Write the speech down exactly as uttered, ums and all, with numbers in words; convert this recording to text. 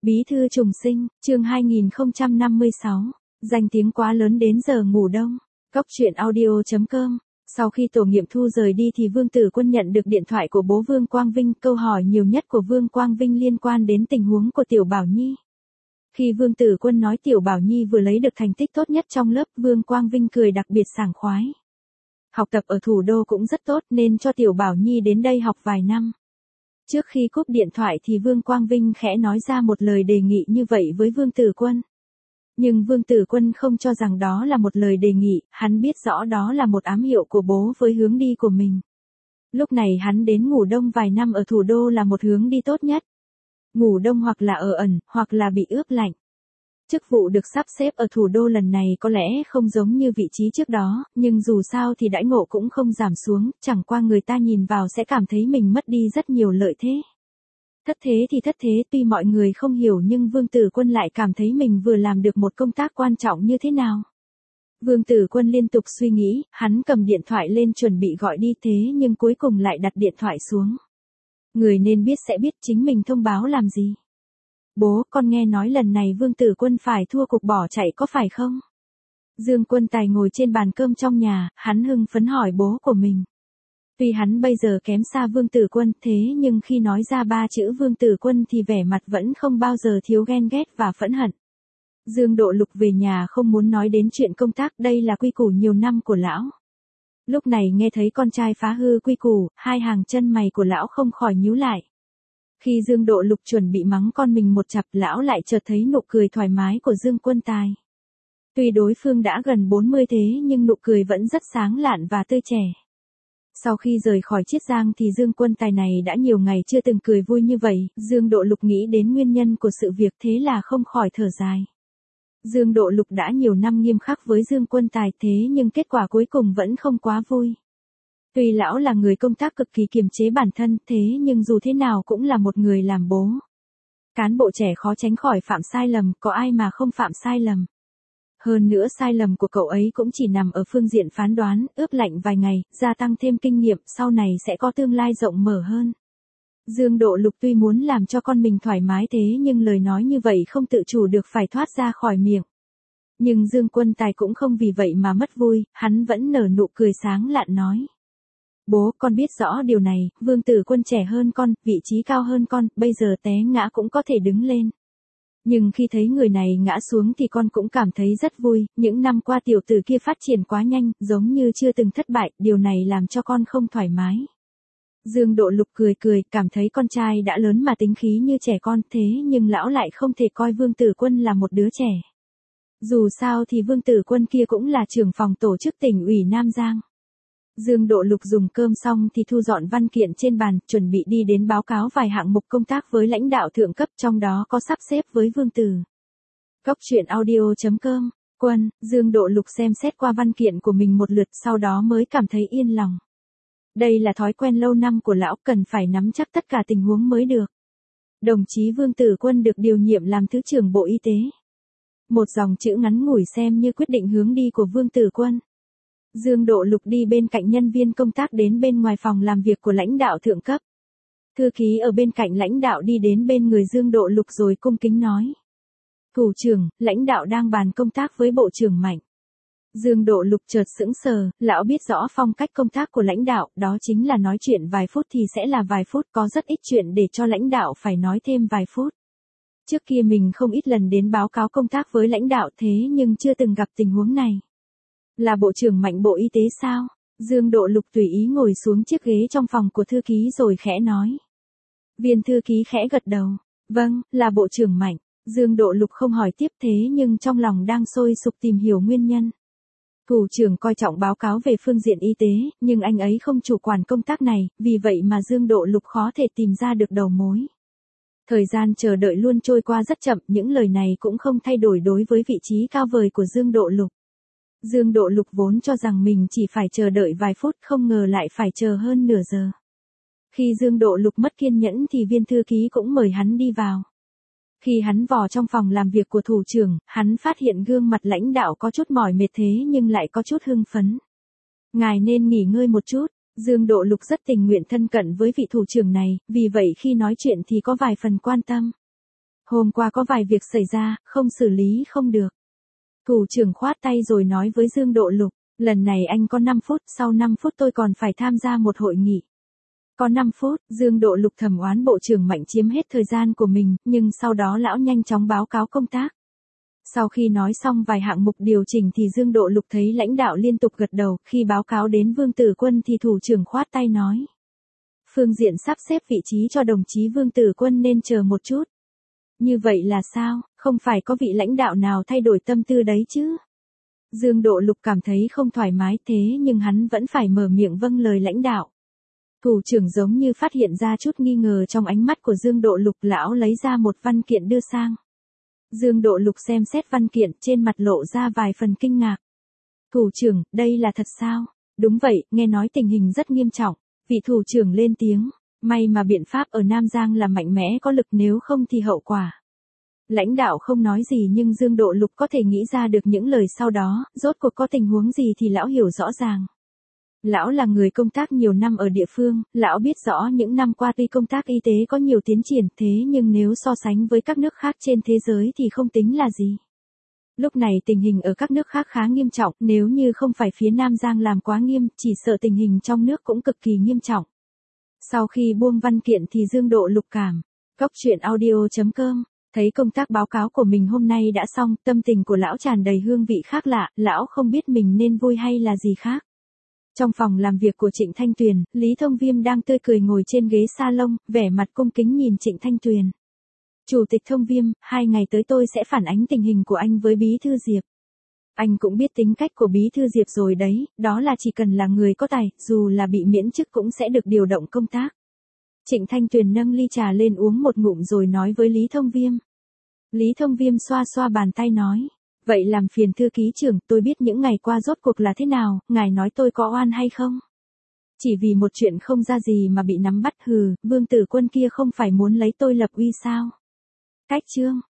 Bí thư trùng sinh, chương hai nghìn không trăm năm mươi sáu, danh tiếng quá lớn đến giờ ngủ đông. Cốc truyện audio chấm com. Sau khi tổ nghiệm thu rời đi thì Vương Tử Quân nhận được điện thoại của bố Vương Quang Vinh. Câu hỏi nhiều nhất của Vương Quang Vinh liên quan đến tình huống của Tiểu Bảo Nhi. Khi Vương Tử Quân nói Tiểu Bảo Nhi vừa lấy được thành tích tốt nhất trong lớp, Vương Quang Vinh cười đặc biệt sảng khoái. Học tập ở thủ đô cũng rất tốt nên cho Tiểu Bảo Nhi đến đây học vài năm. Trước khi cúp điện thoại thì Vương Quang Vinh khẽ nói ra một lời đề nghị như vậy với Vương Tử Quân. Nhưng Vương Tử Quân không cho rằng đó là một lời đề nghị, hắn biết rõ đó là một ám hiệu của bố với hướng đi của mình. Lúc này hắn đến ngủ đông vài năm ở thủ đô là một hướng đi tốt nhất. Ngủ đông hoặc là ở ẩn, hoặc là bị ướp lạnh. Chức vụ được sắp xếp ở thủ đô lần này có lẽ không giống như vị trí trước đó, nhưng dù sao thì đãi ngộ cũng không giảm xuống, chẳng qua người ta nhìn vào sẽ cảm thấy mình mất đi rất nhiều lợi thế. Thất thế thì thất thế, tuy mọi người không hiểu nhưng Vương Tử Quân lại cảm thấy mình vừa làm được một công tác quan trọng như thế nào. Vương Tử Quân liên tục suy nghĩ, hắn cầm điện thoại lên chuẩn bị gọi đi thế nhưng cuối cùng lại đặt điện thoại xuống. Người nên biết sẽ biết chính mình thông báo làm gì. Bố, con nghe nói lần này Vương Tử Quân phải thua cuộc bỏ chạy có phải không? Dương Quân Tài ngồi trên bàn cơm trong nhà, hắn hưng phấn hỏi bố của mình. Tuy hắn bây giờ kém xa Vương Tử Quân thế nhưng khi nói ra ba chữ Vương Tử Quân thì vẻ mặt vẫn không bao giờ thiếu ghen ghét và phẫn hận. Dương Độ Lục về nhà không muốn nói đến chuyện công tác, đây là quy củ nhiều năm của lão. Lúc này nghe thấy con trai phá hư quy củ, hai hàng chân mày của lão không khỏi nhíu lại. Khi Dương Độ Lục chuẩn bị mắng con mình một chặp, lão lại chợt thấy nụ cười thoải mái của Dương Quân Tài. Tuy đối phương đã gần bốn mươi thế nhưng nụ cười vẫn rất sáng lạn và tươi trẻ. Sau khi rời khỏi Chiết Giang thì Dương Quân Tài này đã nhiều ngày chưa từng cười vui như vậy, Dương Độ Lục nghĩ đến nguyên nhân của sự việc thế là không khỏi thở dài. Dương Độ Lục đã nhiều năm nghiêm khắc với Dương Quân Tài thế nhưng kết quả cuối cùng vẫn không quá vui. Tuy lão là người công tác cực kỳ kiềm chế bản thân thế nhưng dù thế nào cũng là một người làm bố. Cán bộ trẻ khó tránh khỏi phạm sai lầm, có ai mà không phạm sai lầm. Hơn nữa sai lầm của cậu ấy cũng chỉ nằm ở phương diện phán đoán, ướp lạnh vài ngày, gia tăng thêm kinh nghiệm, sau này sẽ có tương lai rộng mở hơn. Dương Độ Lục tuy muốn làm cho con mình thoải mái thế nhưng lời nói như vậy không tự chủ được phải thoát ra khỏi miệng. Nhưng Dương Quân Tài cũng không vì vậy mà mất vui, hắn vẫn nở nụ cười sáng lạn nói. Bố, con biết rõ điều này, Vương Tử Quân trẻ hơn con, vị trí cao hơn con, bây giờ té ngã cũng có thể đứng lên. Nhưng khi thấy người này ngã xuống thì con cũng cảm thấy rất vui, những năm qua tiểu tử kia phát triển quá nhanh, giống như chưa từng thất bại, điều này làm cho con không thoải mái. Dương Độ Lục cười cười, cảm thấy con trai đã lớn mà tính khí như trẻ con thế nhưng lão lại không thể coi Vương Tử Quân là một đứa trẻ. Dù sao thì Vương Tử Quân kia cũng là trưởng phòng tổ chức tỉnh ủy Nam Giang. Dương Độ Lục dùng cơm xong thì thu dọn văn kiện trên bàn, chuẩn bị đi đến báo cáo vài hạng mục công tác với lãnh đạo thượng cấp, trong đó có sắp xếp với Vương Tử. Cốc truyện audio chấm com. Quân, Dương Độ Lục xem xét qua văn kiện của mình một lượt sau đó mới cảm thấy yên lòng. Đây là thói quen lâu năm của lão, cần phải nắm chắc tất cả tình huống mới được. Đồng chí Vương Tử Quân được điều nhiệm làm Thứ trưởng Bộ Y tế. Một dòng chữ ngắn ngủi xem như quyết định hướng đi của Vương Tử Quân. Dương Độ Lục đi bên cạnh nhân viên công tác đến bên ngoài phòng làm việc của lãnh đạo thượng cấp. Thư ký ở bên cạnh lãnh đạo đi đến bên người Dương Độ Lục rồi cung kính nói. Thủ trưởng, lãnh đạo đang bàn công tác với Bộ trưởng Mạnh. Dương Độ Lục chợt sững sờ, lão biết rõ phong cách công tác của lãnh đạo, đó chính là nói chuyện vài phút thì sẽ là vài phút, có rất ít chuyện để cho lãnh đạo phải nói thêm vài phút. Trước kia mình không ít lần đến báo cáo công tác với lãnh đạo thế nhưng chưa từng gặp tình huống này. Là Bộ trưởng Mạnh Bộ Y tế sao? Dương Độ Lục tùy ý ngồi xuống chiếc ghế trong phòng của thư ký rồi khẽ nói. Viên thư ký khẽ gật đầu. Vâng, là Bộ trưởng Mạnh. Dương Độ Lục không hỏi tiếp thế nhưng trong lòng đang sôi sục tìm hiểu nguyên nhân. Thủ trưởng coi trọng báo cáo về phương diện y tế, nhưng anh ấy không chủ quản công tác này, vì vậy mà Dương Độ Lục khó thể tìm ra được đầu mối. Thời gian chờ đợi luôn trôi qua rất chậm, những lời này cũng không thay đổi đối với vị trí cao vời của Dương Độ Lục. Dương Độ Lục vốn cho rằng mình chỉ phải chờ đợi vài phút, không ngờ lại phải chờ hơn nửa giờ. Khi Dương Độ Lục mất kiên nhẫn thì viên thư ký cũng mời hắn đi vào. Khi hắn vào trong phòng làm việc của thủ trưởng, hắn phát hiện gương mặt lãnh đạo có chút mỏi mệt thế nhưng lại có chút hưng phấn. Ngài nên nghỉ ngơi một chút. Dương Độ Lục rất tình nguyện thân cận với vị thủ trưởng này, vì vậy khi nói chuyện thì có vài phần quan tâm. Hôm qua có vài việc xảy ra, không xử lý không được. Thủ trưởng khoát tay rồi nói với Dương Độ Lục, lần này anh có năm phút, sau năm phút tôi còn phải tham gia một hội nghị. Có năm phút, Dương Độ Lục thầm oán bộ trưởng Mạnh chiếm hết thời gian của mình, nhưng sau đó lão nhanh chóng báo cáo công tác. Sau khi nói xong vài hạng mục điều chỉnh thì Dương Độ Lục thấy lãnh đạo liên tục gật đầu, khi báo cáo đến Vương Tử Quân thì thủ trưởng khoát tay nói. Phương diện sắp xếp vị trí cho đồng chí Vương Tử Quân nên chờ một chút. Như vậy là sao, không phải có vị lãnh đạo nào thay đổi tâm tư đấy chứ? Dương Độ Lục cảm thấy không thoải mái thế nhưng hắn vẫn phải mở miệng vâng lời lãnh đạo. Thủ trưởng giống như phát hiện ra chút nghi ngờ trong ánh mắt của Dương Độ Lục, lão lấy ra một văn kiện đưa sang. Dương Độ Lục xem xét văn kiện, trên mặt lộ ra vài phần kinh ngạc. Thủ trưởng, đây là thật sao? Đúng vậy, nghe nói tình hình rất nghiêm trọng. Vị thủ trưởng lên tiếng, may mà biện pháp ở Nam Giang là mạnh mẽ có lực, nếu không thì hậu quả. Lãnh đạo không nói gì nhưng Dương Độ Lục có thể nghĩ ra được những lời sau đó, rốt cuộc có tình huống gì thì lão hiểu rõ ràng. Lão là người công tác nhiều năm ở địa phương, lão biết rõ những năm qua tuy công tác y tế có nhiều tiến triển thế nhưng nếu so sánh với các nước khác trên thế giới thì không tính là gì. Lúc này tình hình ở các nước khác khá nghiêm trọng, nếu như không phải phía Nam Giang làm quá nghiêm, chỉ sợ tình hình trong nước cũng cực kỳ nghiêm trọng. Sau khi buông văn kiện thì Dương Độ Lục cảm, Cốc truyện audio chấm com, thấy công tác báo cáo của mình hôm nay đã xong, tâm tình của lão tràn đầy hương vị khác lạ, lão không biết mình nên vui hay là gì khác. Trong phòng làm việc của Trịnh Thanh Tuyền, Lý Thông Viêm đang tươi cười ngồi trên ghế salon, vẻ mặt cung kính nhìn Trịnh Thanh Tuyền. Chủ tịch Thông Viêm, hai ngày tới tôi sẽ phản ánh tình hình của anh với Bí Thư Diệp. Anh cũng biết tính cách của Bí Thư Diệp rồi đấy, đó là chỉ cần là người có tài, dù là bị miễn chức cũng sẽ được điều động công tác. Trịnh Thanh Tuyền nâng ly trà lên uống một ngụm rồi nói với Lý Thông Viêm. Lý Thông Viêm xoa xoa bàn tay nói. Vậy làm phiền thư ký trưởng, tôi biết những ngày qua rốt cuộc là thế nào, ngài nói tôi có oan hay không? Chỉ vì một chuyện không ra gì mà bị nắm bắt, hừ, Vương Tử Quân kia không phải muốn lấy tôi lập uy sao? Cách chương.